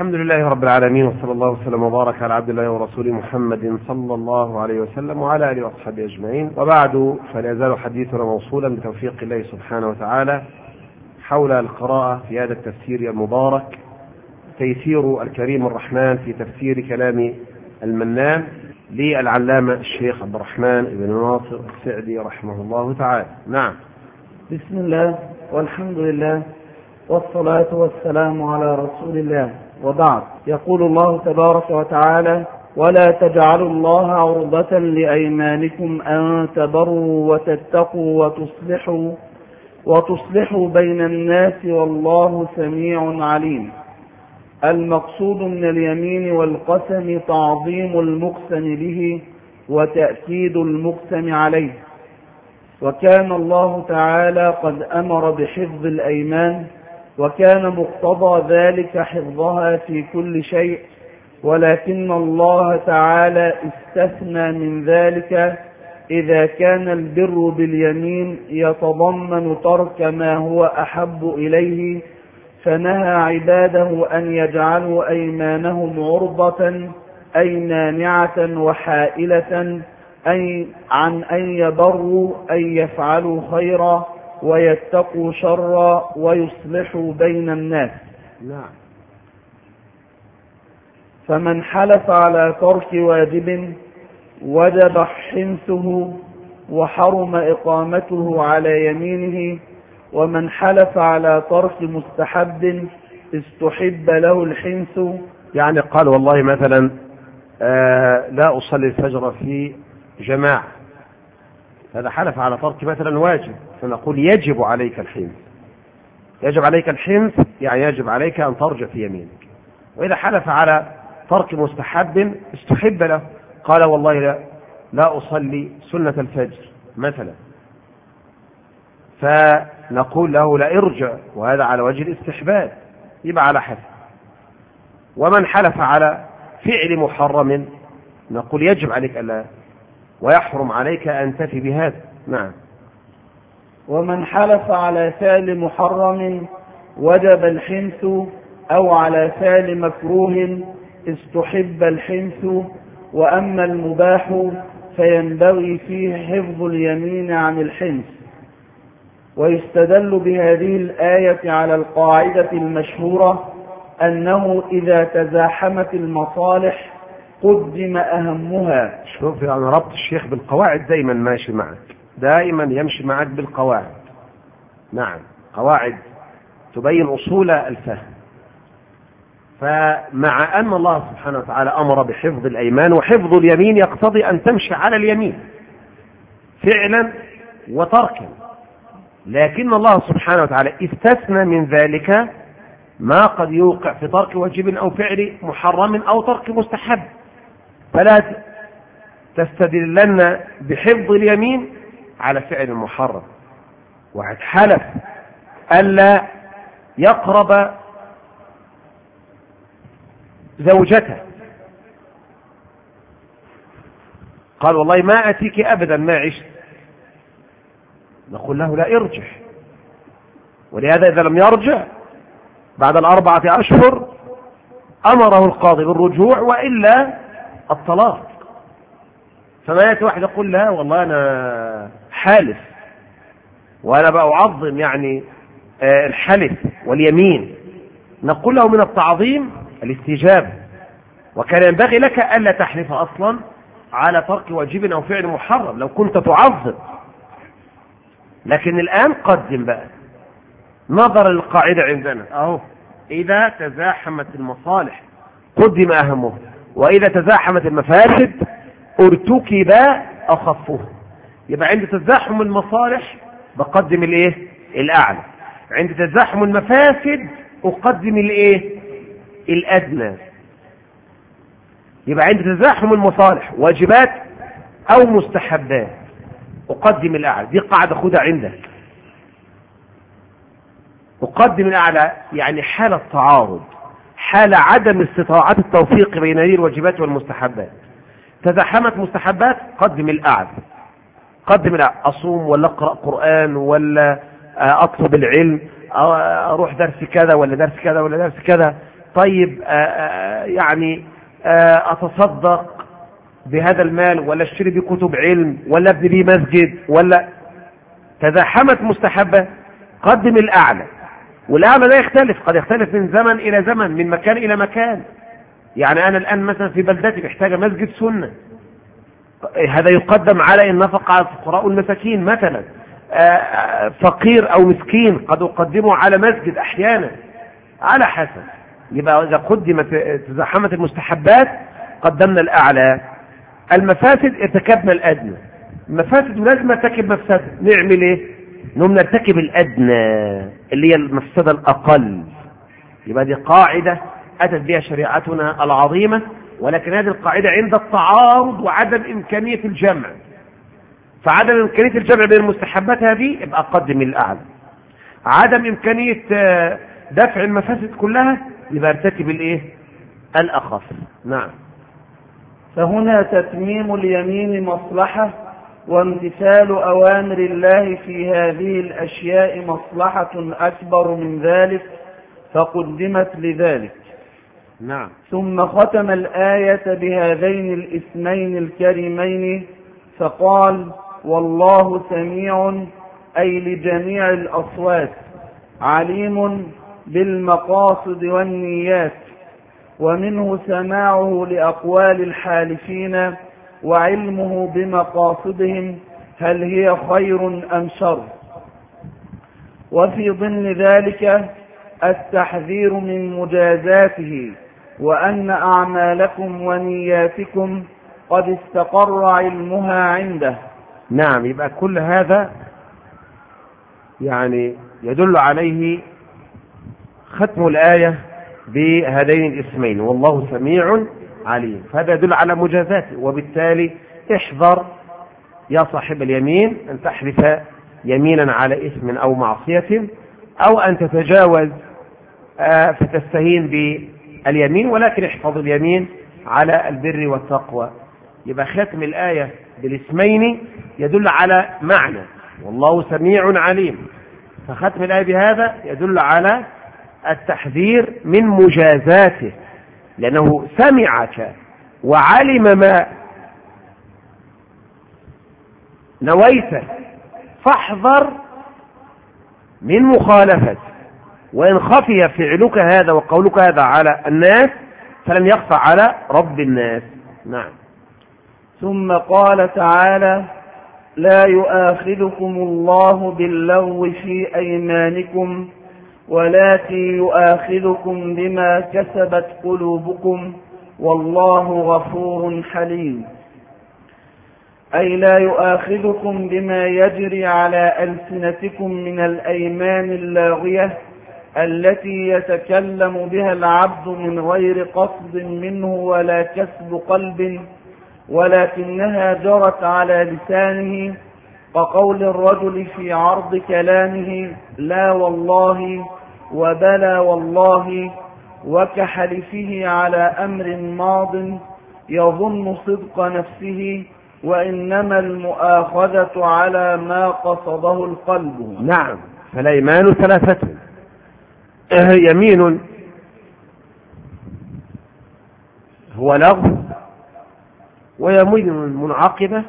الحمد لله رب العالمين، وصلى الله وسلم وبارك على عبد الله ورسوله محمد صلى الله عليه وسلم وعلى آله وأصحابه أجمعين. وبعد، فلا يزال حديثنا موصولا بتوفيق الله سبحانه وتعالى حول القراءة في هذا التفسير المبارك، تيسير الكريم الرحمن في تفسير كلام المنان للعلامة الشيخ عبد الرحمن بن ناصر السعدي رحمه الله تعالى. نعم. بسم الله والحمد لله والصلاة والسلام على رسول الله، وبعد. يقول الله تبارك وتعالى: ولا تجعلوا الله عرضة لأيمانكم أن تبروا وتتقوا وتصلحوا بين الناس والله سميع عليم. المقصود من اليمين والقسم تعظيم المقسم به وتأكيد المقسم عليه، وكان الله تعالى قد أمر بحفظ الأيمان، وكان مقتضى ذلك حفظها في كل شيء، ولكن الله تعالى استثنى من ذلك إذا كان البر باليمين يتضمن ترك ما هو أحب إليه، فنهى عباده أن يجعلوا أيمانهم عرضة أي مانعة وحائلة عن أن يبروا أي يفعلوا خيرا ويتقوا شرا ويصلحوا بين الناس. نعم. فمن حلف على ترك واجب وجب حنثه وحرم إقامته على يمينه، ومن حلف على ترك مستحب استحب له الحنث. يعني قال والله مثلا لا أصلي الفجر في جماعة، هذا حلف على ترك مثلا واجب، فنقول يجب عليك الحنث. يجب عليك الحنث يعني يجب عليك أن ترجع في يمينك. وإذا حلف على ترك مستحب استحب له، قال والله لا أصلي سنة الفجر مثلا، فنقول له لا ارجع، وهذا على وجه الاستحباب، يبقى على حسب. ومن حلف على فعل محرم نقول يجب عليك ألا ويحرم عليك أن تفي بهذا. نعم. ومن حلف على فعل محرم وجب الحنث، أو على فعل مكروه استحب الحنث. وأما المباح فينبغي فيه حفظ اليمين عن الحنث. ويستدل بهذه الآية على القاعدة المشهورة أنه إذا تزاحمت المصالح قدم أهمها. شوف، يعني ربط الشيخ بالقواعد دائما ماشي معك، دائما يمشي معك بالقواعد. نعم، قواعد تبين أصول الفهم. فمع أن الله سبحانه وتعالى أمر بحفظ الأيمان، وحفظ اليمين يقتضي أن تمشي على اليمين فعلا وتركا، لكن الله سبحانه وتعالى استثنى من ذلك ما قد يوقع في ترك واجب أو فعل محرم أو ترك مستحب، فلا تستدلن بحفظ اليمين على فعل محرم. واحد حلف ألا يقرب زوجته، قال والله ما أتيك أبدا ما عشت، نقول له لا ارجع. ولهذا إذا لم يرجع بعد 4 أشهر أمره القاضي بالرجوع وإلا الطلاق. فما يأتي واحد يقول لا والله أنا حالف وأنا بقى أعظم يعني الحلف واليمين، نقول له من التعظيم الاستجابة، وكان ينبغي لك ألا تحلف أصلا على ترك واجب أو فعل محرم لو كنت تعظم. لكن الآن قدم بقى نظر للقاعدة عندنا أهو: إذا تزاحمت المصالح قدم أهمه، وإذا تزاحمت المفاسد ارتكب أخفه. يبقى عند تزاحم المصالح بقدم الإيه؟ الأعلى. عند تزاحم المفاسد أقدم الإيه؟ الأدنى. يبقى عند تزاحم المصالح واجبات أو مستحبات أقدم الأعلى. دي قاعدة خدها عندك. أقدم الأعلى يعني حالة تعارض، حالة عدم استطاعة التوفيق بين هذه الواجبات والمستحبات. تزاحمت مستحبات قدم الأعلى، قدم الأعلى. أصوم ولا أقرأ قرآن ولا أطلب العلم، أروح درس كذا ولا درس كذا ولا درس كذا، طيب يعني أتصدق بهذا المال ولا اشتري بيه كتب علم ولا ابني بيه مسجد، ولا تزاحمت مستحبة، قدم الأعلى. والأعلى ده يختلف، قد يختلف من زمن إلى زمن، من مكان إلى مكان. يعني أنا الآن مثلا في بلدتي محتاجة مسجد سنة، هذا يقدم على النفقة على الفقراء والمساكين مثلا. فقير أو مسكين قد أقدمه على مسجد أحيانا، على حسب. يبقى إذا قدمت تزاحمت المستحبات قدمنا الأعلى. المفاسد ارتكبنا الأدنى. المفاسد لازم نرتكب مفسدة، نعمل إيه؟ نقوم نرتكب الأدنى اللي هي المفسدة الأقل. يبقى دي قاعدة أتت بها شريعتنا العظيمة، ولكن هذه القاعدة عند التعارض وعدم إمكانية الجمع. فعدم إمكانية الجمع بين المستحبات هذه يبقى قدم الأعلى. عدم إمكانية دفع المفاسد كلها يبقى ارتكب الإيه؟ الأخف. نعم. فهنا تتميم اليمين مصلحة، وامتثال أوامر الله في هذه الأشياء مصلحة أكبر من ذلك، فقدمت لذلك. نعم. ثم ختم الآية بهذين الاسمين الكريمين فقال: والله سميع، أي لجميع الأصوات، عليم بالمقاصد والنيات، ومنه سماعه لأقوال الحالفين وعلمه بمقاصدهم هل هي خير أم شر. وفي ضمن ذلك التحذير من مجازاته، وأن أعمالكم ونياتكم قد استقر علمها عنده. نعم. يبقى كل هذا يعني يدل عليه ختم الآية بهذين الاسمين، والله سميع عليم. فهذا يدل على مجازاته، وبالتالي احذر يا صاحب اليمين أن تحلف يمينا على إثم أو معصية، أو أن تتجاوز فتستهين باليمين، ولكن احفظ اليمين على البر والتقوى. يبقى ختم الآية بالاسمين يدل على معنى والله سميع عليم، فختم الآية بهذا يدل على التحذير من مجازاته، لأنه سمعك وعلم ما نويت، فاحذر من مخالفة. وإن خفي فعلك هذا وقولك هذا على الناس فلم يخفى على رب الناس. نعم. ثم قال تعالى: لا يؤاخذكم الله باللغو في أيمانكم، ولكن يؤاخذكم بما كسبت قلوبكم، والله غفور حليم. أي لا يؤاخذكم بما يجري على ألسنتكم من الأيمان اللاغية التي يتكلم بها العبد من غير قصد منه ولا كسب قلب، ولكنها جرت على لسانه، كقول الرجل في عرض كلامه لا والله وبلى والله، وكحلفه على أمر ماض يظن صدق نفسه، وإنما المؤاخذة على ما قصده القلب. نعم. فالأيمان ثلاثة: يمين هو لغو، ويمين منعقبة،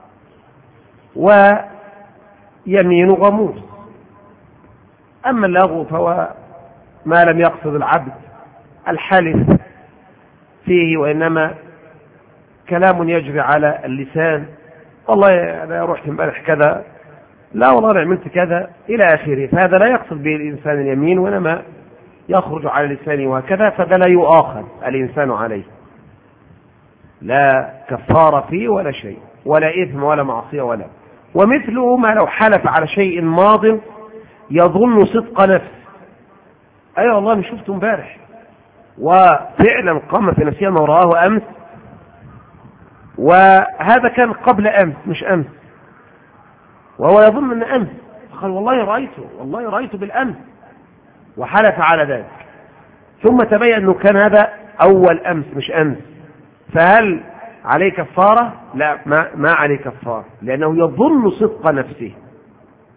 ويمين غموس. أما اللغو فهو ما لم يقصد العبد الحلف فيه، وإنما كلام يجري على اللسان، والله أنا رحت امبارح كذا، لا والله أنا عملت كذا إلى آخره. فهذا لا يقصد به الإنسان اليمين، وإنما يخرج على لسانه وهكذا، فهذا لا يؤاخذ الإنسان عليه، لا كفارة فيه ولا شيء، ولا إثم ولا معصية ولا. ومثله ما لو حلف على شيء ماض يظن صدق نفس، أي والله أنا شفته امبارح، وفعلا قام في نفسه ما رآه أمس، وهذا كان قبل أمس مش أمس، وهو يظن أن أمس، قال والله رأيته بالأمس، وحلف على ذلك، ثم تبين أنه كان هذا أول أمس مش أمس. فهل عليه كفارة؟ لا، ما عليه كفارة، لأنه يظن صدق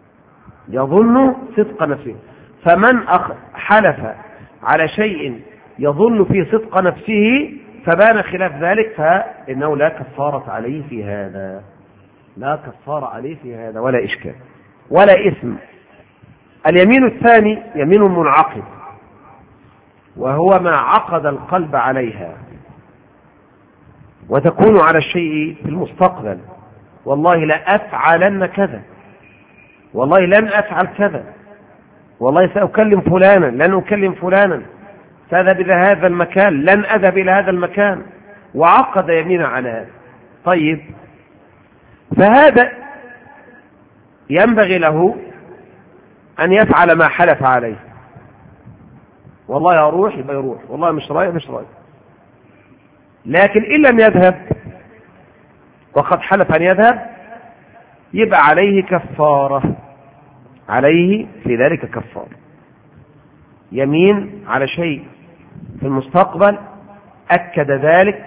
نفسه. فمن حلف على شيء يظن في صدق نفسه فبان خلاف ذلك، فإنه لا كفارة عليه في هذا، لا كفارة عليه في هذا ولا إشكال ولا إثم. اليمين الثاني يمين منعقد، وهو ما عقد القلب عليها، وتكون على الشيء في المستقبل، والله لا أفعلن كذا، والله لن أفعل كذا، والله سأكلم فلانا لن أكلم فلانا، سأذهب إلى هذا المكان لن أذهب إلى هذا المكان، وعقد يمينا على هذا. طيب، فهذا ينبغي له أن يفعل ما حلف عليه، والله أروح يبقى يروح، والله مش رايح مش رايح. لكن إن لم يذهب وقد حلف أن يذهب يبقى عليه كفارة، عليه في ذلك كفارة. يمين على شيء في المستقبل أكد ذلك،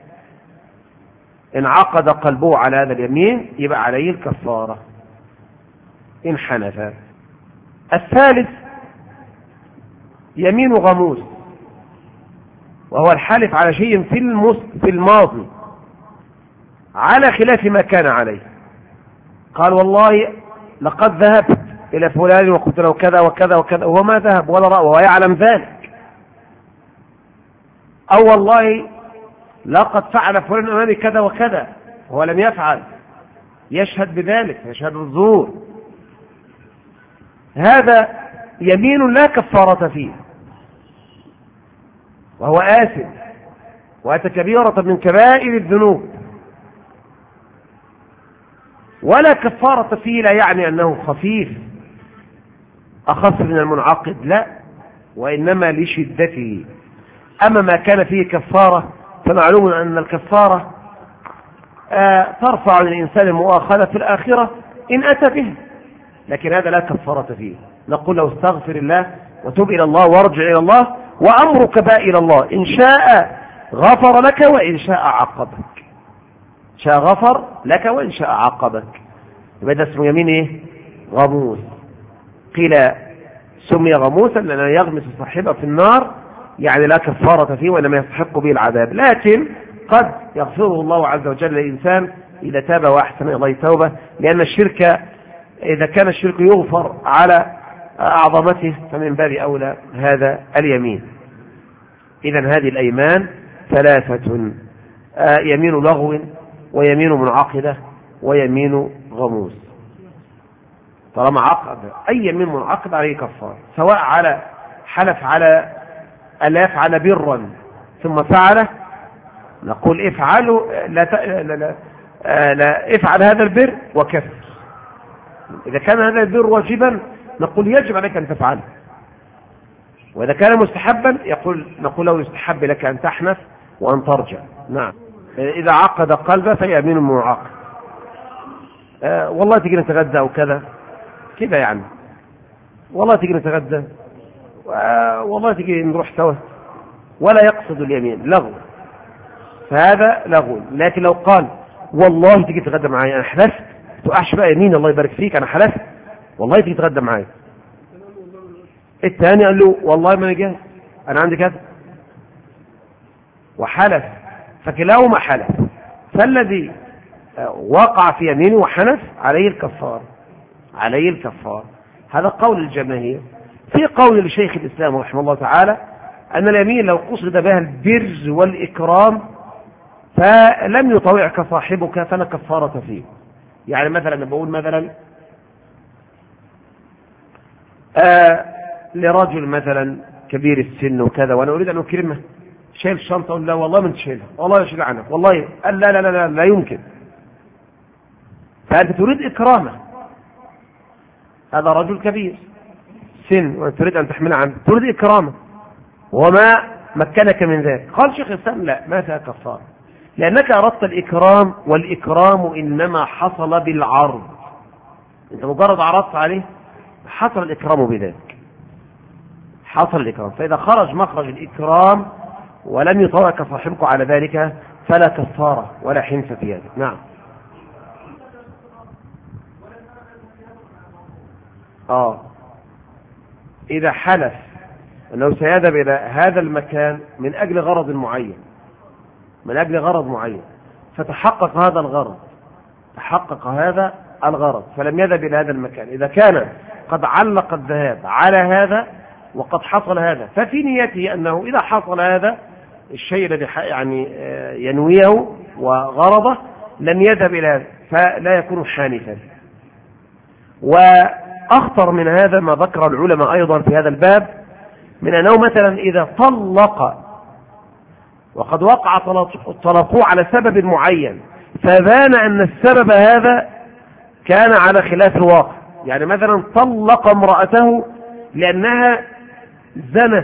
إن عقد قلبه على هذا اليمين يبقى عليه الكفارة إن حنث. الثالث يمين غموس، وهو الحلف على شيء في الماضي على خلاف ما كان عليه. قال والله لقد ذهبت إلى فلان وقلت له كذا وكذا وكذا، وهو ما ذهب ولا رأى وهو يعلم ذلك. أو والله لقد فعل فلان أمامي كذا وكذا وهو لم يفعل، يشهد بذلك، يشهد الزور. هذا يمين لا كفارة فيه، وهو آثم وأتى كبيرة من كبائر الذنوب، ولا كفارة فيه لا يعني أنه خفيف أخف من المنعقد، لا، وإنما لشدته. أما ما كان فيه كفارة فمعلوم أن الكفارة ترفع عن الإنسان المؤاخذة في الآخرة إن أتى به، لكن هذا لا كفارة فيه. نقول له استغفر الله وتوب إلى الله وارجع إلى الله وأمرك بقى إلى الله، إن شاء غفر لك وإن شاء عاقبك، شاء غفر لك وإن شاء عاقبك. يبقى ده اسمه يمين إيه؟ غموس. قيل سمي غموسا لأنه يغمس صاحبه في النار، يعني لا كفارة فيه وإنما يستحق به العذاب، لكن قد يغفره الله عز وجل للإنسان إذا تاب وأحسن إلى الله توبة، لأن الشرك إذا كان الشرك يغفر على أعظمته فمن باب أولى هذا اليمين. إذن هذه الأيمان ثلاثة: يمين لغو ويمين منعقدة ويمين غموس. طالما عقد أي يمين منعقد عليه كفار، سواء على حلف على ألا يفعل برا ثم فعله، نقول افعلوا لا افعل هذا البر وكفر. إذا كان هذا البر واجبا نقول يجب عليك أن تفعله، وإذا كان مستحبا نقول له يستحب لك أن تحنث وأن ترجع. نعم، إذا عقد قلبه فيمين منعقد. والله تيجي نتغدى أو كذا كذا، يعني والله تيجي نتغدى، والله تيجي نروح سوا، ولا يقصد اليمين، لغو، فهذا لغو. لكن لو قال والله تيجي تتغدى معايا، أنا حلفت، تقعش بقى يمين الله يبارك فيك، أنا حلفت والله تيجي تتغدى معايا. الثاني قال له والله ما جاهز، أنا عندي كذا، وحلف، فكلاهما حلف، فالذي وقع في يمينه وحنف عليه الكفار، عليه الكفار. هذا قول الجماهير. في قول لشيخ الإسلام رحمه الله تعالى أن اليمين لو قصد بها البر والإكرام فلم يطوعك صاحبك فلا كفارة فيه. يعني مثلا بقول مثلا لرجل مثلا كبير السن وكذا، وأنا أريد أن أكرمه، شايل الشنطة، أقول لا والله من تشيلها، والله يشيل عنك، والله قال لا لا لا لا, لا يمكن، فأنت تريد إكرامه، هذا رجل كبير سن وتريد أن تحمله عنه، تريد إكرامه وما مكنك من ذلك. قال شيخ الإسلام لا، ما فيها كفارة، لأنك أردت الإكرام، والإكرام إنما حصل بالعرض، أنت مجرد عرضت عليه حصل الإكرام بذلك، حصل الإكرام. فإذا خرج مخرج الإكرام ولم يطوعك صاحبك على ذلك فلا كفارة ولا حنث في هذا. نعم. إذا حلف أنه سيذهب إلى هذا المكان من أجل غرض معين، من أجل غرض معين، فتحقق هذا الغرض، تحقق هذا الغرض فلم يذهب إلى هذا المكان. إذا كان قد علق الذهاب على هذا وقد حصل هذا، ففي نيته أنه إذا حصل هذا الشيء الذي يعني ينويه وغرضه لن يذهب إلى هذا، فلا يكون حانثا. وأخطر من هذا ما ذكر العلماء أيضا في هذا الباب، من أنه مثلا إذا طلق وقد وقع طلقوه على سبب معين، فبان أن السبب هذا كان على خلاف الواقع، يعني مثلا طلق امرأته لأنها زنت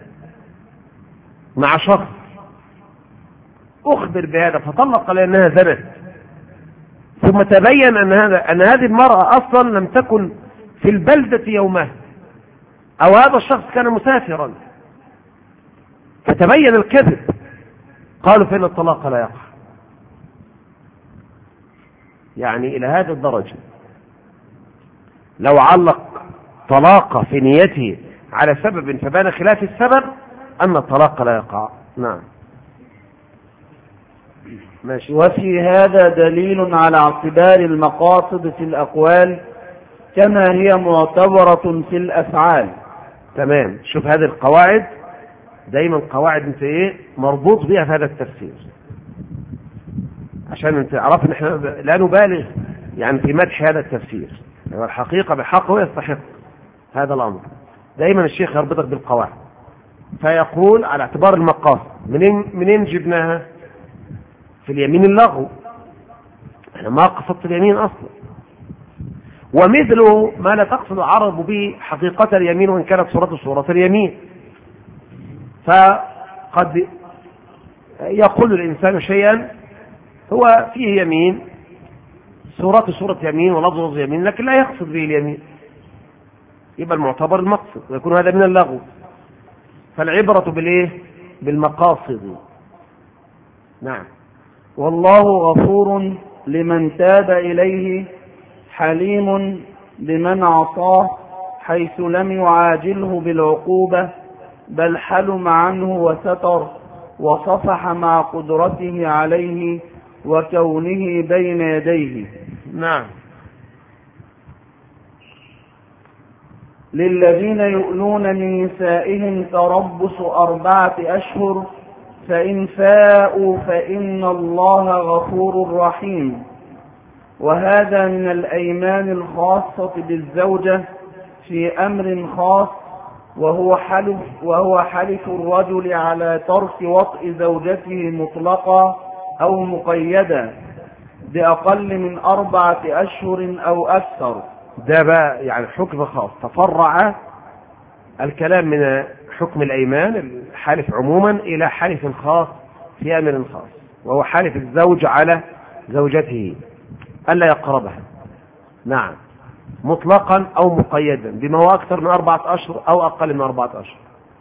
مع شخص، أخبر بهذا فطلق لأنها زنت، ثم تبين أن هذه المرأة أصلا لم تكن في البلدة يومها، أو هذا الشخص كان مسافرا فتبين الكذب، قالوا فإن الطلاق لا يقع. يعني إلى هذه الدرجة لو علق طلاق في نيته على سبب فبان خلاف السبب أن الطلاق لا يقع. نعم ماشي. وفي هذا دليل على اعتبار المقاصد في الأقوال كما هي معتبرة في الأفعال. تمام. شوف هذه القواعد دايما قواعد انت مربوط بها في هذا التفسير، عشان انت عرفت ان احنا لا نبالغ يعني في مدح هذا التفسير، يعني الحقيقة بحق هو يستحق هذا الأمر. دايما الشيخ يربطك بالقواعد فيقول على اعتبار المقاصد. منين جبناها؟ في اليمين اللغو، احنا ما قصدت اليمين اصلا، ومثله ما لا تقصد العرب به حقيقة اليمين وان كانت صورة اليمين. فقد يقول الانسان شيئا هو فيه يمين، صورة يمين ولفظ يمين، لكن لا يقصد به اليمين، يبقى المعتبر المقصد ويكون هذا من اللغو. فالعبرة بالمقاصد. نعم. والله غفور لمن تاب إليه حليم بمن عصاه حيث لم يعاجله بالعقوبة، بل حلم عنه وستر وصفح مع قدرته عليه وكونه بين يديه. نعم. للذين يؤلون من نسائهم تربص 4 أشهر، فإن فاءوا فإن الله غفور رحيم. وهذا من الأيمان الخاصة بالزوجة في أمر خاص، وهو حلف الرجل على ترك وطئ زوجته مطلقا أو مقيدا بأقل من 4 أشهر أو أكثر. ده بقى يعني حكم خاص، تفرع الكلام من حكم الأيمان الحلف عموما إلى حلف خاص في أمر خاص، وهو حلف الزوج على زوجته ألا يقربها. نعم، مطلقا أو مقيدا بما هو أكثر من 4 أشهر أو أقل من 4 أشهر.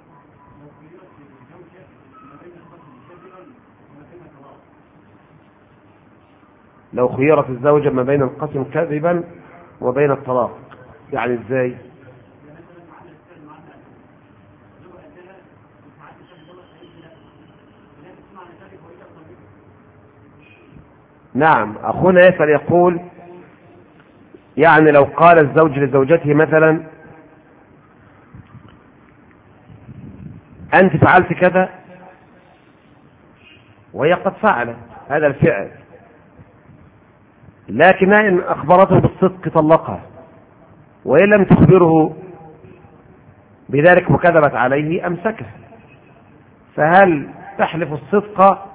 لو خيرت الزوجة ما بين القسم كذبا وبين الطلاق، يعني ازاي؟ نعم، أخونا يسأل يقول يعني لو قال الزوج لزوجته مثلا أنت فعلت كذا وهي قد فعلت هذا الفعل، لكن إن أخبرته بالصدق طلقها، وإن لم تخبره بذلك وكذبت عليه أمسكها، فهل تحلف الصدق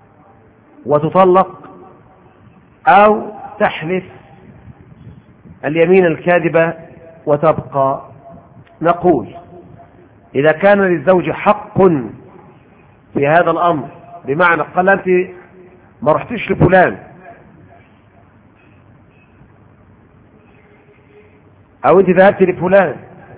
وتطلق أو تحلف اليمين الكاذبة وتبقى؟ نقول إذا كان للزوج حق في هذا الأمر، بمعنى قال أنت ما رحتش لفلان أو أنت ذهبت لفلان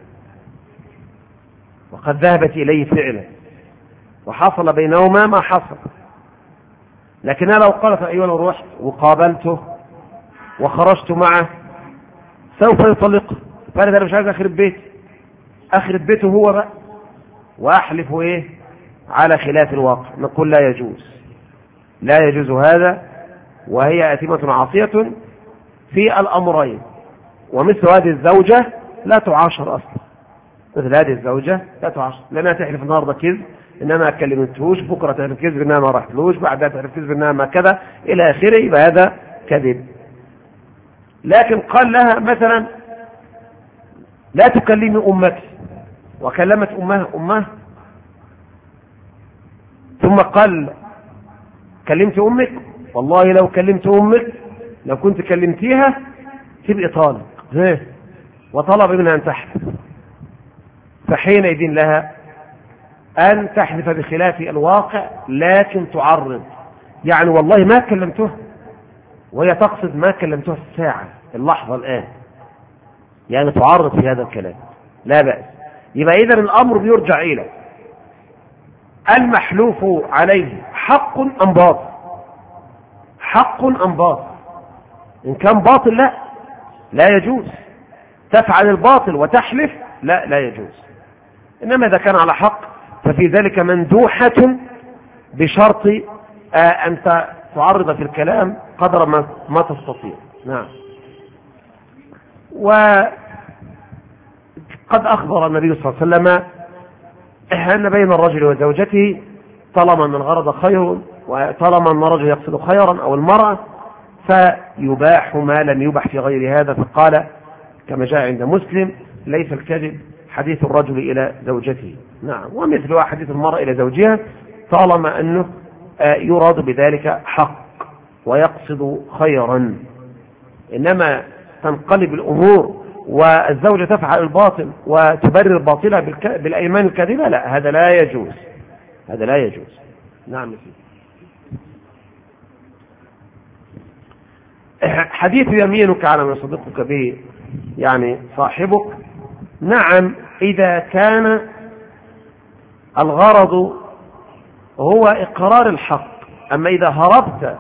وقد ذهبت إليه فعلا وحصل بينهما ما حصل، لكنها لو قالت أيوة لو رحت وقابلته وخرجت معه سوف يطلقه، فأنا مش عايز أخرب بيته هو بقى، وأحلف إيه على خلاف الواقع، نقول لا يجوز، لا يجوز هذا، وهي آثمة عاصية في الأمرين. ومثل هذه الزوجة لا تعاشر أصلا، مثل هذه الزوجة لا تعاشر، لأنها تحلف النهارده كذب إنها ما كلمتهوش، بكرة تحلف كذب إنها ما رحتلوش، بعدها تحلف كذب إنها ما كذا إلى آخره، يبقى هذا كذب. لكن قال لها مثلا لا تكلمي أمك، وكلمت أمها ثم قال كلمت أمك، والله لو كلمت أمك، لو كنت كلمتيها تبقى طالق، وطلب منها أن تحلف، فحينئذ لها أن تحلف بخلاف الواقع، لكن تعرض، يعني والله ما كلمتها، وهي تقصد ما كلمتها الساعة اللحظة الآن، يعني تعرض في هذا الكلام، لا بأس. يبقى إذن الأمر بيرجع إلى المحلوف عليه حق أم باطل، حق أم باطل. إن كان باطل لا يجوز، تفعل الباطل وتحلف لا يجوز. إنما إذا كان على حق ففي ذلك مندوحة بشرط أن تعرض في الكلام قدر ما تستطيع. نعم. وقد أخبر النبي صلى الله عليه وسلم أن بين الرجل وزوجته طالما أن الغرض خير، وطالما أن الرجل يقصد خيرا أو المرأة، فيباح ما لم يباح في غير هذا. فقال كما جاء عند مسلم ليس الكذب حديث الرجل إلى زوجته. نعم. ومثلها حديث المرأة إلى زوجها، طالما أنه يراد بذلك حق ويقصد خيرا. إنما تنقلب الأمور والزوجة تفعل الباطل وتبرر باطلها بالأيمان الكاذبة، لا، هذا لا يجوز، هذا لا يجوز. نعم. حديث يمينك على ما يصدقك به يعني صاحبك، نعم، إذا كان الغرض هو إقرار الحق. أما إذا هربت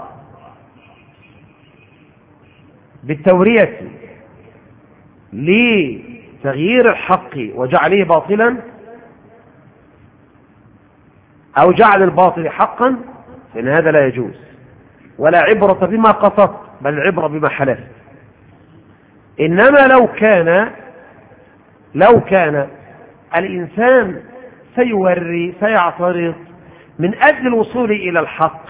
بالتورية لتغيير الحق وجعله باطلا أو جعل الباطل حقا، فإن هذا لا يجوز، ولا عبرة بما قصدت، بل العبرة بما حلفت. إنما لو كان الإنسان سيوري سيعترض من أجل الوصول إلى الحق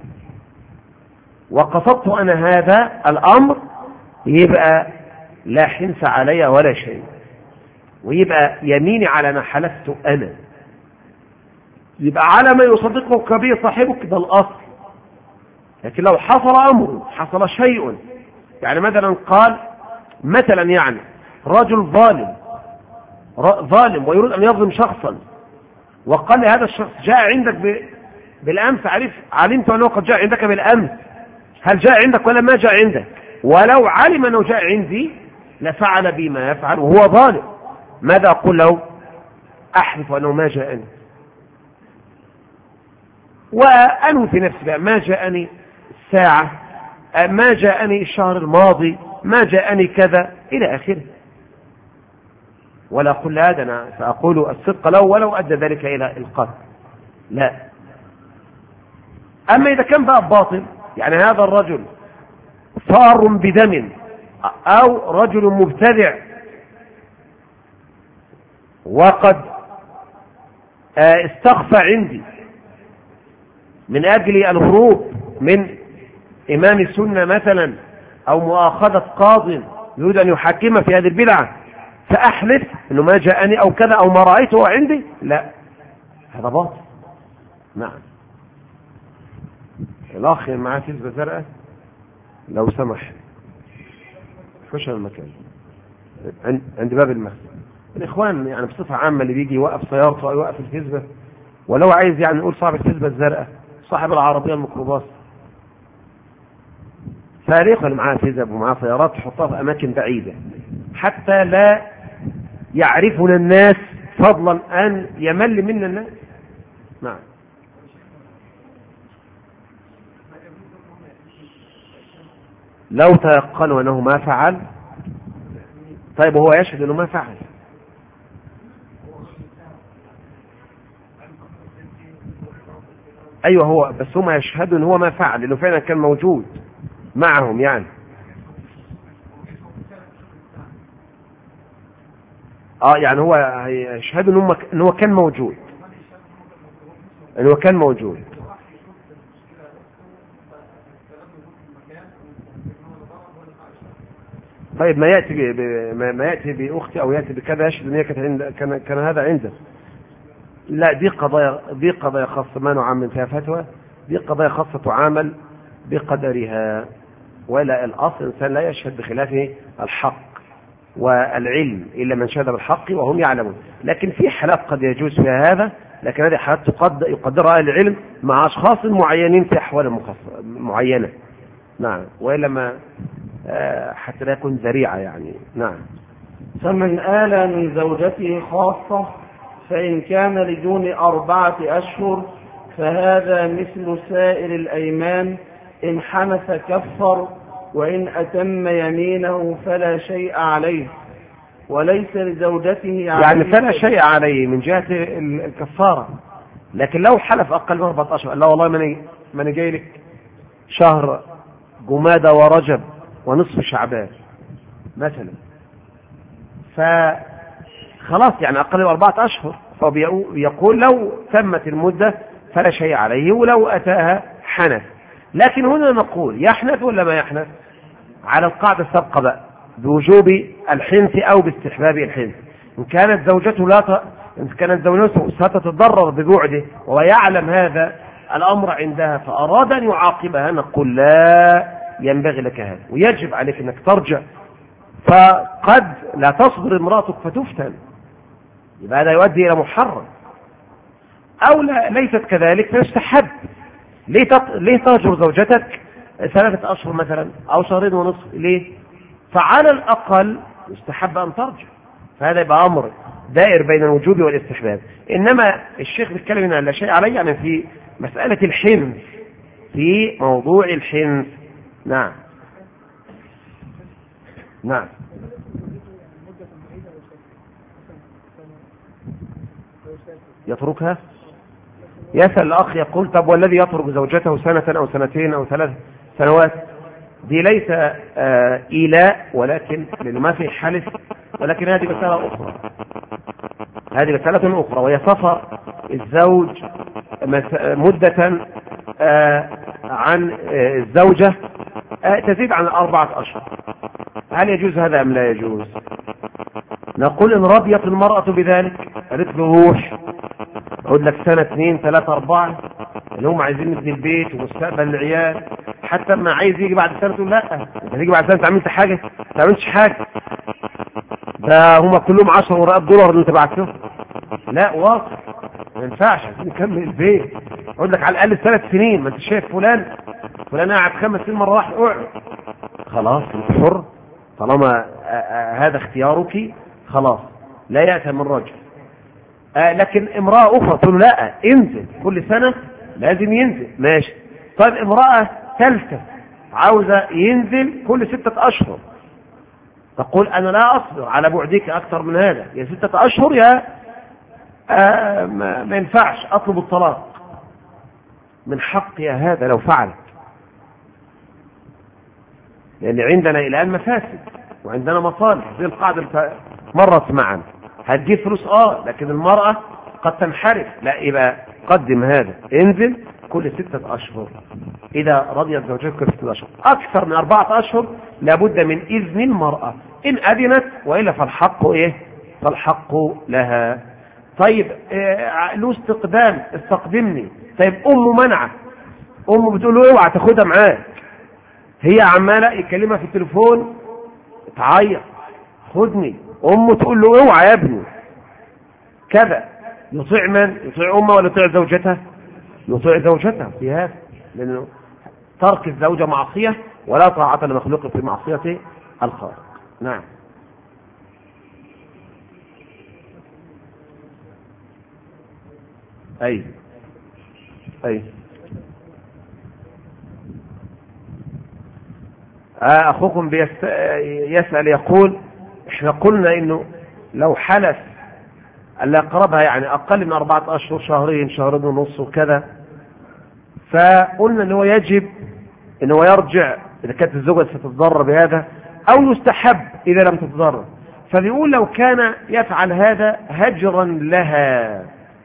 وقصدت أنا هذا الأمر، يبقى لا حنس علي ولا شيء، ويبقى يميني على ما حلفت أنا، يبقى على ما يصدقك به صاحبك، ده الأصل. لكن لو حصل أمر، حصل شيء، يعني مثلا قال مثلا يعني رجل ظالم ويريد أن يظلم شخصا، وقال لي هذا الشخص جاء عندك بالأمس، علمت أنه قد جاء عندك بالأمس، هل جاء عندك ولا ما جاء عندك؟ ولو علم أنه جاء عندي لفعل بما يفعل وهو ظالم، ماذا أقول له؟ أحلف أنه ما جاءني، وأنه في نفسي ما جاءني الساعة، ما جاءني الشهر الماضي، ما جاءني كذا إلى آخره، ولا أقول هذا أنا سأقول الصدق له ولو أدى ذلك إلى القتل، لا. أما إذا كان بقى باطل، يعني هذا الرجل فار بدم أو رجل مبتدع وقد استخفى عندي من أجل الهروب من إمام السنة مثلا، أو مؤاخذة قاض يريد أن يحكم في هذه البدعة، فأحلف أنه ما جاءني أو كذا أو ما رأيته عندي، لا، هذا باطل. نعم. الأخ معاه كذبة زرقاء لو سمح خش المكان عند باب المسجد. الإخوان يعني بصفة عامة اللي بيجي يوقف سيارته أو يوقف الكذبة، ولو عايز يعني نقول صاحب الكذبة الزرقاء، صاحب العربية الميكروباص، فالإخوة اللي معاه كذب ومعاه سيارات تحطها في أماكن بعيدة حتى لا يعرفنا الناس، فضلا أن يمل منا الناس. نعم. لو تيقنوا أنه ما فعل، طيب هو يشهد أنه ما فعل، ايوه هو، بس هم يشهدوا ان هو ما فعل لانه فعلا كان موجود معهم يعني. يعني هو يشهدوا ان هو كان موجود، ان هو كان موجود. طيب ما ياتي باختي او ياتي بكذا يشهد ان هي كان هذا عنده. لا، دي قضايا خاصه ما نعمم فيها فتوى، دي قضايا خاصه تعامل بقدرها. ولا الاصل الانسان لا يشهد بخلاف الحق والعلم الا من شهد بالحق وهم يعلمون. لكن في حالات قد يجوز فيها هذا، لكن هذه حالات يقدرها اهل العلم مع اشخاص معينين في احوال معينه. نعم، والا ما حتى لا يكون ذريعه يعني. نعم. فمن آل من زوجته خاصة فإن كان لدون 4 أشهر فهذا مثل سائر الأيمان، إن حنث كفر، وإن أتم يمينه فلا شيء عليه، وليس لزوجته يعني فلا شيء عليه من جهة الكفارة. لكن لو حلف أقل من 4 أشهر، لا والله ما أنا جاي لك شهر جمادى ورجب ونصف شعبان مثلا، فخلاص يعني أقل من 4 أشهر، فيقول لو تمت المدة فلا شيء عليه، ولو أتاها حنث. لكن هنا نقول يحنث ولا ما يحنث؟ على القاعدة السابقة بقى بوجوب الحنث أو باستحباب الحنث. إن كانت زوجته ستتضرر ببعده ويعلم هذا الأمر عندها فأراد أن يعاقبها، نقول لا ينبغي لك هذا ويجب عليك أنك ترجع. فقد لا تصبر امرأتك فتفتن، يبقى هذا يؤدي إلى محرم. أو ليست كذلك فيستحب. ليه تهجر زوجتك 3 أشهر مثلا أو 2 ونصف؟ ليه؟ فعلى الأقل يستحب أن ترجع. فهذا يبقى أمر دائر بين الوجوب والاستحباب. إنما الشيخ بيتكلم هنا لا شيء عليه يعني في مسألة الحنث، في موضوع الحنث. نعم. نعم. يتركها. يسأل الأخ يقول طب والذي يترك زوجته 1 أو 2 أو 3 سنوات، دي ليس إيلاء ولكن لأنه ما في حلف، ولكن هذه مسألة أخرى. هذه مسألة أخرى، وهي سفر الزوج مدة عن الزوجة تزيد عن 4 أشهر. هل يجوز هذا أم لا يجوز؟ نقول إن رضيت المرأة بذلك، قالت له روح أقول لك 1 2 3 4 اللي هم عايزين نبني البيت ومستقبل العيال، حتى ما عايز يجي بعد 1 تقول لا، انت تيجي بعد 1 عملت حاجة؟ ما عملتش حاجة، ده هم كلهم 10 ورقات دولار اللي انت بعتهم. لا واضح ما ينفعش، عايزين نكمل البيت. اقول لك على الاقل 3 سنين، ما انت شايف فلان قاعد 5 سنين مرة واحدة، اقعد خلاص انت حر طالما هذا اختيارك، خلاص لا يأتم الرجل. لكن امرأة أخرى تقول لا انزل كل سنة لازم ينزل، ماشي. طيب امرأة ثالثة عاوزة ينزل كل 6 أشهر، تقول أنا لا أصبر على بعدك أكثر من هذا، يا 6 أشهر يا ما ينفعش، أطلب الطلاق. من حقها هذا لو فعلت، لأن عندنا الآن مفاسد وعندنا مصالح زي القاعدة اللي مرت معنا. هتجيب فلوس لكن المرأة قد تنحرف، لا يبقى قدم هذا، انزل كل 6 أشهر. إذا رضيت زوجتك كل 6 أشهر، أكثر من 4 أشهر لابد من إذن المرأة، إن أذنت وإلا فالحق فالحق لها. طيب له استقدمني. طيب منعه، بتقول له اوعى تاخدها معاك، هي عمالة يكلمها في التليفون تعيط خدني، تقول له اوعى يا ابني كذا. يطيع من؟ يطيع امه ولا يطيع زوجته؟ يطيع زوجته في هذا، لانه ترك الزوجة معصية ولا طاعة لمخلوق في معصية الخالق. نعم. اي اخوكم يسأل يقول احنا قلنا انه لو حلف اللي اقربها يعني اقل من 4 اشهر، 2 2 ونص وكذا، فقلنا ان هو يجب ان هو يرجع اذا كانت الزوجة ستتضرر بهذا، او يستحب اذا لم تتضرر. فبيقول لو كان يفعل هذا هجرا لها،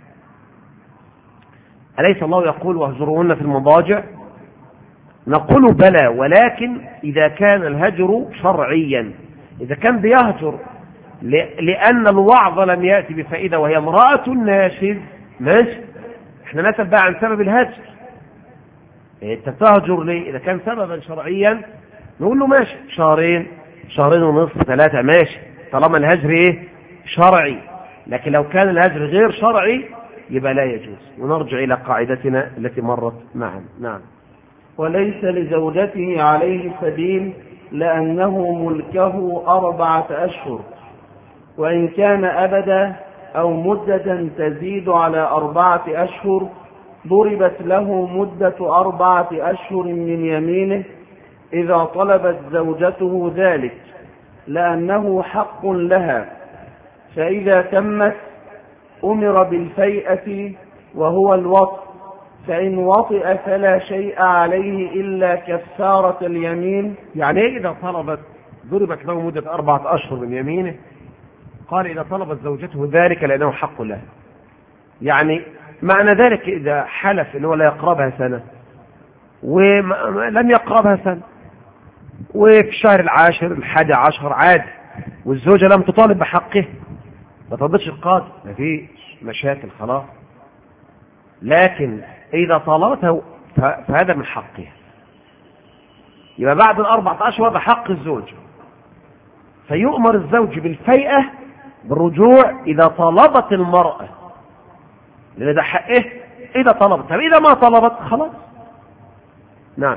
أليس الله يقول واهجروهن في المضاجع؟ نقول بلى، ولكن إذا كان الهجر شرعيا، إذا كان بيهجر لأن الوعظ لم يأتي بفائدة وهي امرأة ناشز، ماشي، احنا نسأل بقى عن سبب الهجر، انت تهجر ليه؟ إذا كان سببا شرعيا نقول له ماشي، شهرين ونصف 3 ماشي، طالما الهجر ايه؟ شرعي. لكن لو كان الهجر غير شرعي يبقى لا يجوز، ونرجع إلى قاعدتنا التي مرت معنا. نعم. وليس لزوجته عليه سبيل لأنه ملكه 4 أشهر، وإن كان أبدا أو مدة تزيد على 4 أشهر ضربت له مدة 4 أشهر من يمينه إذا طلبت زوجته ذلك، لأنه حق لها. فإذا تمت أمر بالفيئة وهو الوطء، فإن وطئ فلا شيء عليه إلا كفارة اليمين. يعني إذا طلبت ضربت له مدة 4 أشهر من يمينه، قال إذا طلبت زوجته ذلك لأنه حق له. يعني معنى ذلك إذا حلف أنه لا يقربها سنة ولم يقربها سنة، وفي الشهر 10 11 عادي، والزوجة لم تطالب بحقه، ما طلبتش القاضي، ما فيش مشاكل خلاص. لكن إذا طلبته فهذا من حقه، يبقى بعد 4 أشهر هذا حق الزوج، فيؤمر الزوج بالفيئة بالرجوع إذا طلبت المرأة، لأن ده حقه إذا طلبت. طب إذا ما طلبت خلاص. نعم.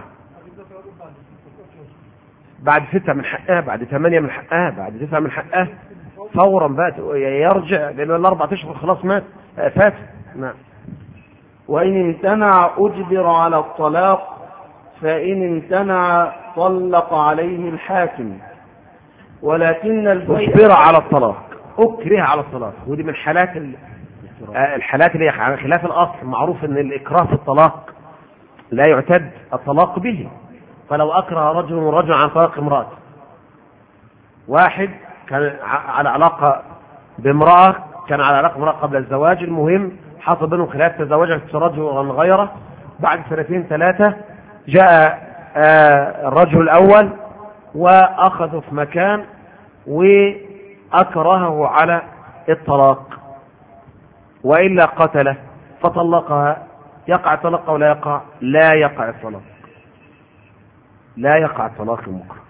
بعد 6 من حقها، بعد 8 من حقها، بعد 9 من حقها، فورا بقى يرجع، لأنه 4 أشهر خلاص مات فات. نعم. وإن امتنع أجبر على الطلاق، فإن امتنع طلق عليه الحاكم. ولكن أجبر على الطلاق، أكره على الطلاق، ودي من الحالات اللي على خلاف الأصل. معروف أن الإكراه في الطلاق لا يعتد الطلاق به. فلو أكره رجل عن طلاق امرأة، واحد كان على علاقة بامرأة، كان على علاقة بامرأة قبل الزواج، المهم حصل بينهم خلاف، تزوجها رجلا غيره، بعد 2 3 جاء الرجل الأول وأخذه في مكان وأكرهه على الطلاق، وإلا قتله فطلقها، يقع الطلاق ولا يقع؟ لا يقع الطلاق، لا يقع الطلاق المكره.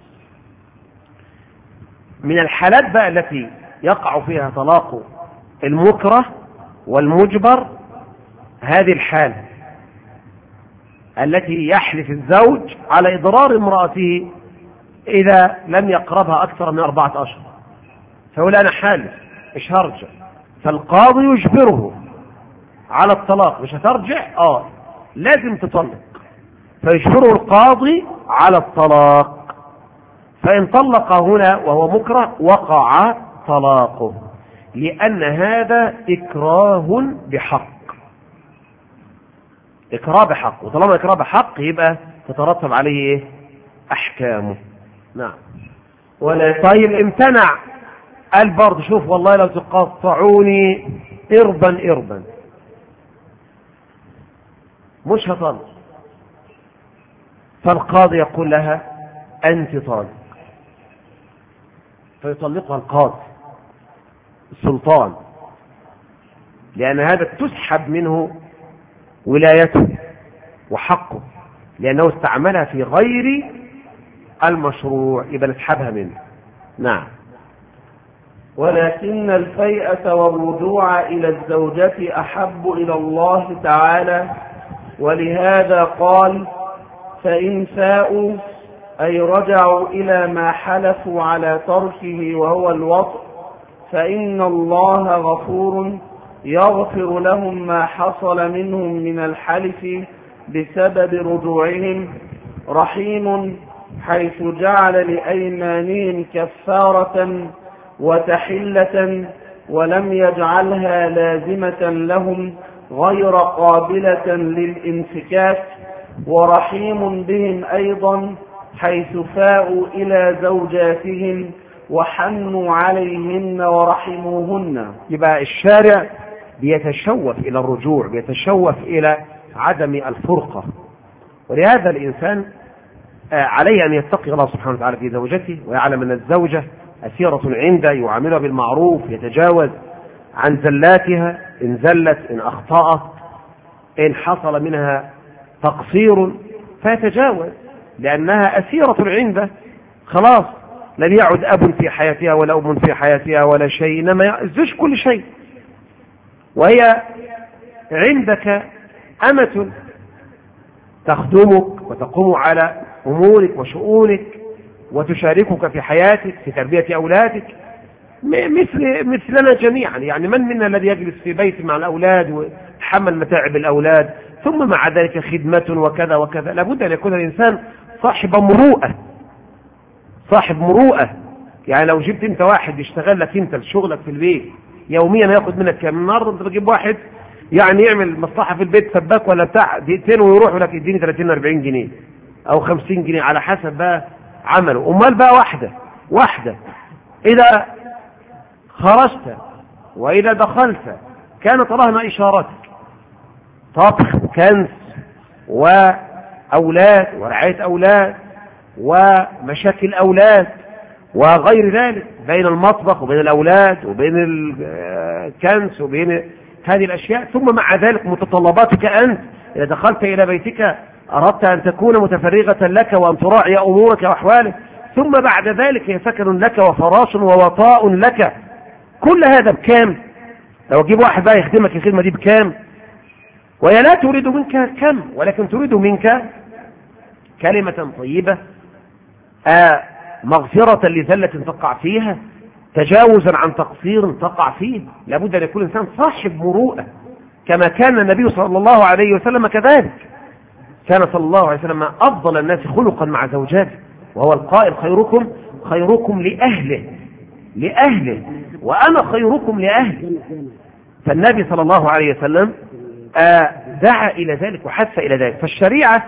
من الحالات بقى التي يقع فيها طلاق المكره والمجبر، هذه الحالة التي يحلف الزوج على إضرار امرأته إذا لم يقربها أكثر من 4 أشهر، فيقول أنا حالف مش هرجع، فالقاضي يجبره على الطلاق. مش هترجع؟ لازم تطلق، فيجبره القاضي على الطلاق. فإن طلق هنا وهو مكره وقع طلاقه، لأن هذا إكراه بحق، إكراه بحق، وطالما إكراه بحق يبقى تترتب عليه أحكامه. نعم. طيب امتنع، قال برضه شوف والله لو تقطعوني إربا مش هطلق، فالقاضي يقول لها أنت طالق، فيطلقها القاضي السلطان، لأن هذا تسحب منه ولايته وحقه، لأنه استعملها في غير المشروع، يبقى نسحبها منه. نعم. ولكن الفيئة والرجوع إلى الزوجة أحب إلى الله تعالى، ولهذا قال فإن فاءوا أي رجعوا إلى ما حلفوا على تركه وهو الوطء، فإن الله غفور يغفر لهم ما حصل منهم من الحلف بسبب رجوعهم، رحيم حيث جعل لأيمانهم كفارة وتحلة، ولم يجعلها لازمة لهم غير قابلة للانفكاك، ورحيم بهم أيضا، حيث فاءوا إلى زوجاتهم وحنوا عليهن ورحموهن. يبقى الشارع بيتشوف إلى الرجوع، بيتشوف إلى عدم الفرقة، ولهذا الإنسان عليه أن يتقي الله سبحانه وتعالى في زوجته، ويعلم أن الزوجة أسيرة عنده، يعاملها بالمعروف، يتجاوز عن زلاتها إن زلت، إن أخطأت، إن حصل منها تقصير فيتجاوز، لأنها أسيرة عنده، خلاص لن يعد أب في حياتها ولا أم في حياتها ولا شيء، إنما الزوج كل شيء، وهي عندك أمة تخدمك وتقوم على أمورك وشؤونك وتشاركك في حياتك، في تربية أولادك، مثلنا جميعا. يعني من منا الذي يجلس في بيت مع الأولاد ويتحمل متاعب الأولاد ثم مع ذلك خدمة وكذا وكذا؟ لابد أن يكون الإنسان صاحب مروءة، صاحب مروءة. يعني لو جبت انت واحد يشتغل لك انت لشغلك في البيت يوميا ياخد منك كام؟ النهارده انت بتجيب واحد يعني يعمل مصلحة في البيت، سباك ولا بتاع، دقيقتين ويروح لك يديني 30 40 جنيه او 50 جنيه على حسب بقى عمله. امال بقى واحدة اذا خرجت واذا دخلت كانت رهن اشارتك، طبخ وكنس واولاد ورعاية اولاد ومشاكل اولاد وغير ذلك، بين المطبخ وبين الاولاد وبين الكنس وبين هذه الاشياء، ثم مع ذلك متطلباتك انت اذا دخلت الى بيتك اردت ان تكون متفرغة لك وان تراعي امورك واحوالك، ثم بعد ذلك هي سكن لك وفراش ووطاء لك. كل هذا بكام؟ لو اجيب واحد بقى يخدمك الخدمة دي بكام؟ وهي لا تريد منك كم، ولكن تريد منك كلمة طيبة، مغفرة لذلة تقع فيها، تجاوزا عن تقصير تقع فيه. لابد أن يكون الإنسان صاحب مروءة كما كان النبي صلى الله عليه وسلم كذلك. كان صلى الله عليه وسلم أفضل الناس خلقا مع زوجاته، وهو القائل خيركم لأهله وأنا خيركم لأهلي. فالنبي صلى الله عليه وسلم دعا إلى ذلك وحث إلى ذلك. فالشريعة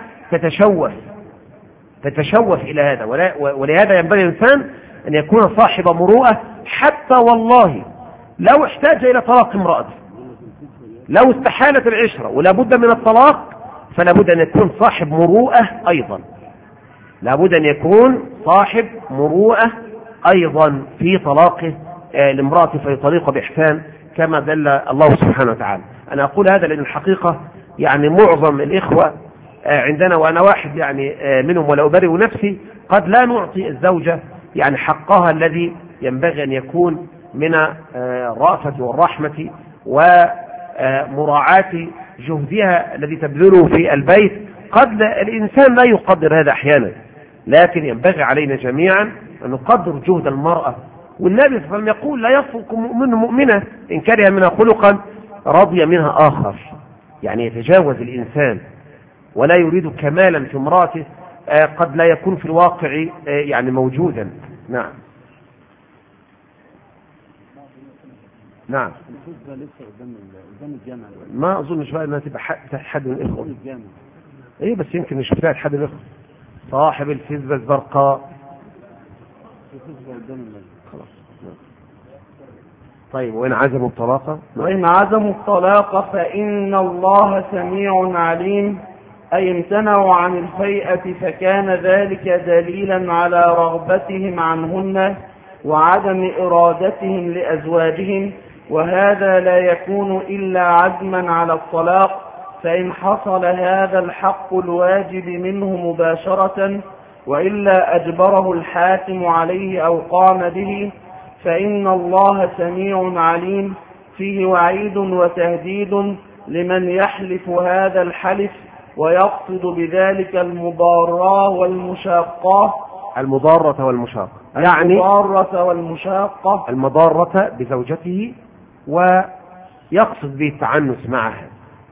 تتشوف إلى هذا، ولهذا ينبغي الإنسان أن يكون صاحب مروءة، حتى والله لو احتاج إلى طلاق امرأته، لو استحالت العشرة ولا بد من الطلاق، فلا بد أن يكون صاحب مروءة أيضا، لا بد أن يكون صاحب مروءة أيضا في طلاقه لامرأته، فيطلق بإحسان كما دل الله سبحانه وتعالى. أنا أقول هذا لأن الحقيقة يعني معظم الإخوة عندنا، وأنا واحد يعني منهم ولا أبرئ نفسي، قد لا نعطي الزوجة يعني حقها الذي ينبغي أن يكون من الرأفة والرحمة ومراعاة جهدها الذي تبذله في البيت. قد الإنسان لا يقدر هذا أحيانا، لكن ينبغي علينا جميعا أن نقدر جهد المرأة. والنبي صلى الله عليه وسلم يقول: لا يفرق مؤمن مؤمنة إن كره منها خلقا رضي منها آخر. يعني يتجاوز الإنسان ولا يريد كمالا في امرأته قد لا يكون في الواقع يعني موجودا. نعم ما أظنش بقى أنها تبقى حد من الإخوة. إيه بس يمكن نشوفها حد من الإخوة صاحب الفزبة الزرقاء. طيب وإن عزموا الطلاق؟ وإن عزموا الطلاق فإن الله سميع عليم، أي امتنعوا عن الفيئة فكان ذلك دليلا على رغبتهم عنهن وعدم إرادتهم لأزواجهم، وهذا لا يكون إلا عزما على الطلاق. فإن حصل هذا الحق الواجب منه مباشرة وإلا أجبره الحاكم عليه أو قام به، فإن الله سميع عليم، فيه وعيد وتهديد لمن يحلف هذا الحلف ويقصد بذلك المضارة والمشاقة. يعني المضارة بزوجته ويقصد به التعنس معها.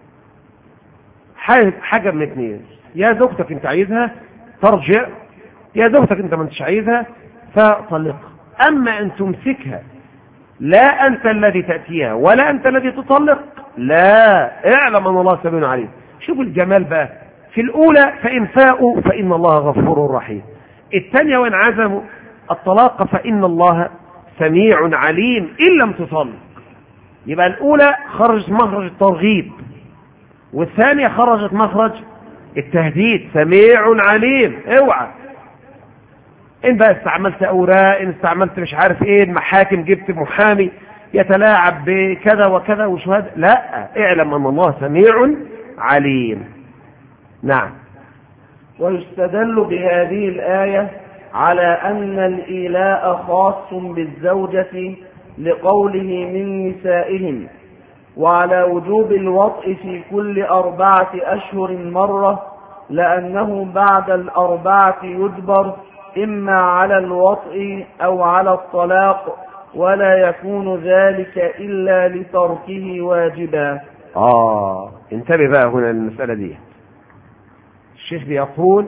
حاجة من اثنين: يا زوجتك انت عايزها ترجع، يا زوجتك انت ما انتش عايزها فطلقها. اما ان تمسكها، لا انت الذي تأتيها ولا انت الذي تطلق، لا، اعلم ان الله سميع عليم. شوف الجمال بقى في الأولى فإن فاءوا فإن الله غفور رحيم. الثانية وإن عزموا الطلاق فإن الله سميع عليم إن لم تطلق. يبقى الأولى خرجت مخرج الترغيب، والثانية خرجت مخرج التهديد، سميع عليم. اوعى ان بقى استعملت اوراق، ان استعملت مش عارف ايه المحاكم، جبت محامي يتلاعب بكذا وكذا وشهاد، لا، اعلم ان الله سميع عليم. نعم. ويستدل بهذه الآية على أن الإيلاء خاص بالزوجة لقوله من نسائهم، وعلى وجوب الوطء في كل 4 أشهر مرة، لأنه بعد 4 يجبر إما على الوطء أو على الطلاق، ولا يكون ذلك إلا لتركه واجبا. انتبه بقى هنا المسألة دي. الشيخ بيقول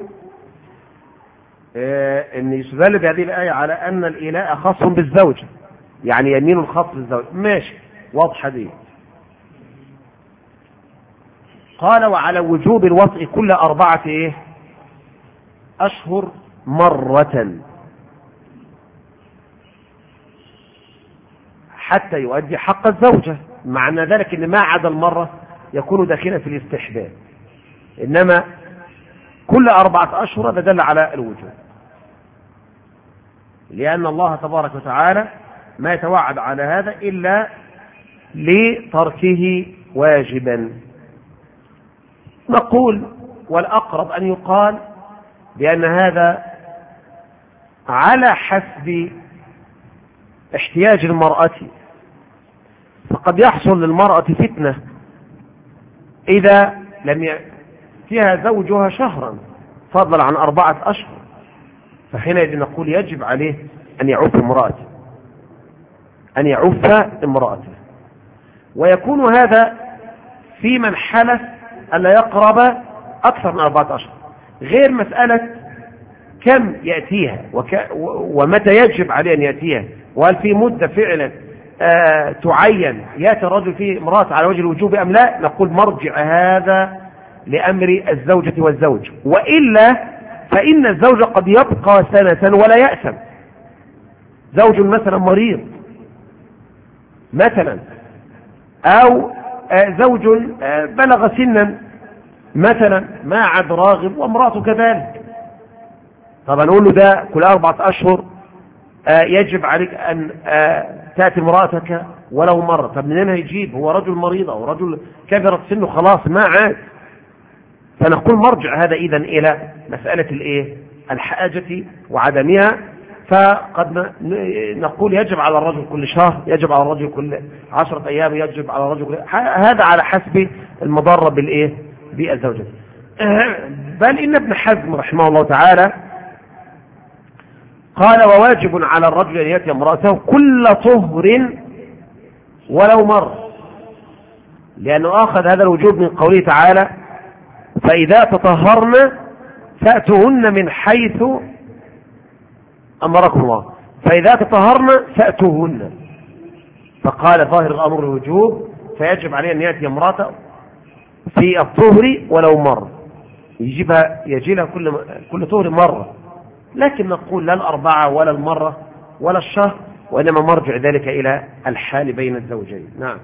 ان يستدل بهذه الآية على أن الإيلاء خاص بالزوجة، يعني يمين الخاص بالزوجة. ماشي، واضحة دي. قال وعلى وجوب الوطء كل 4 أشهر مرة حتى يؤدي حق الزوجة. معنى ذلك ان ما عدا المرة يكون داخلا في الاستحباب، انما كل 4 أشهر هذا دل على الوجوب، لأن الله تبارك وتعالى ما يتوعد على هذا إلا لتركه واجبا. نقول والأقرب أن يقال بأن هذا على حسب احتياج المرأة، فقد يحصل للمرأة فتنة إذا لم يأتيها زوجها شهرا فضلا عن 4 أشهر، فحينئذ نقول يجب عليه أن يعف امرأته، ويكون هذا في من حلف ألا يقرب أكثر من 4 أشهر، غير مسألة كم يأتيها ومتى يجب عليه أن يأتيها، وهل في مدة فعلا تعين يأتي الرجل فيه امرأة على وجه الوجوب أم لا. نقول مرجع هذا لأمر الزوجة والزوج، وإلا فإن الزوج قد يبقى سنة ولا يأثم. زوج مثلا مريض مثلا، أو زوج بلغ سنا مثلا ما عاد راغب وامرأته كذلك، طبعا نقول له ده كل 4 أشهر يجب عليك أن تأتي امرأتك ولو مرة. طب منين هيجيب؟ هو رجل مريض أو رجل كبرت سنه خلاص ما عاد. فنقول مرجع هذا إذن إلى مسألة الحاجة وعدمها. فقد نقول يجب على الرجل كل شهر، يجب على الرجل كل 10 أيام، يجب على الرجل هذا على حسب المضرة بالزوجة. بل إن ابن حزم رحمه الله تعالى قال وواجب على الرجل أن يأتي امرأته كل طهر ولو مرة، لأنه أخذ هذا الوجوب من قوله تعالى فإذا تطهرن فأتوهن من حيث أمركم الله، فإذا تطهرن فأتوهن، فقال ظاهر الأمر الوجوب، فيجب عليه أن يأتي امرأته في الطهر ولو مرة، يجي لها كل طهر مرة. لكن نقول لا 4 ولا المرة ولا الشهر، وإنما مرجع ذلك إلى الحال بين الزوجين. نعم.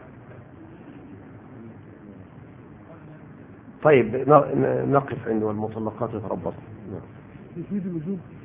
طيب نقف عند والمطلقات يتربصن. نعم.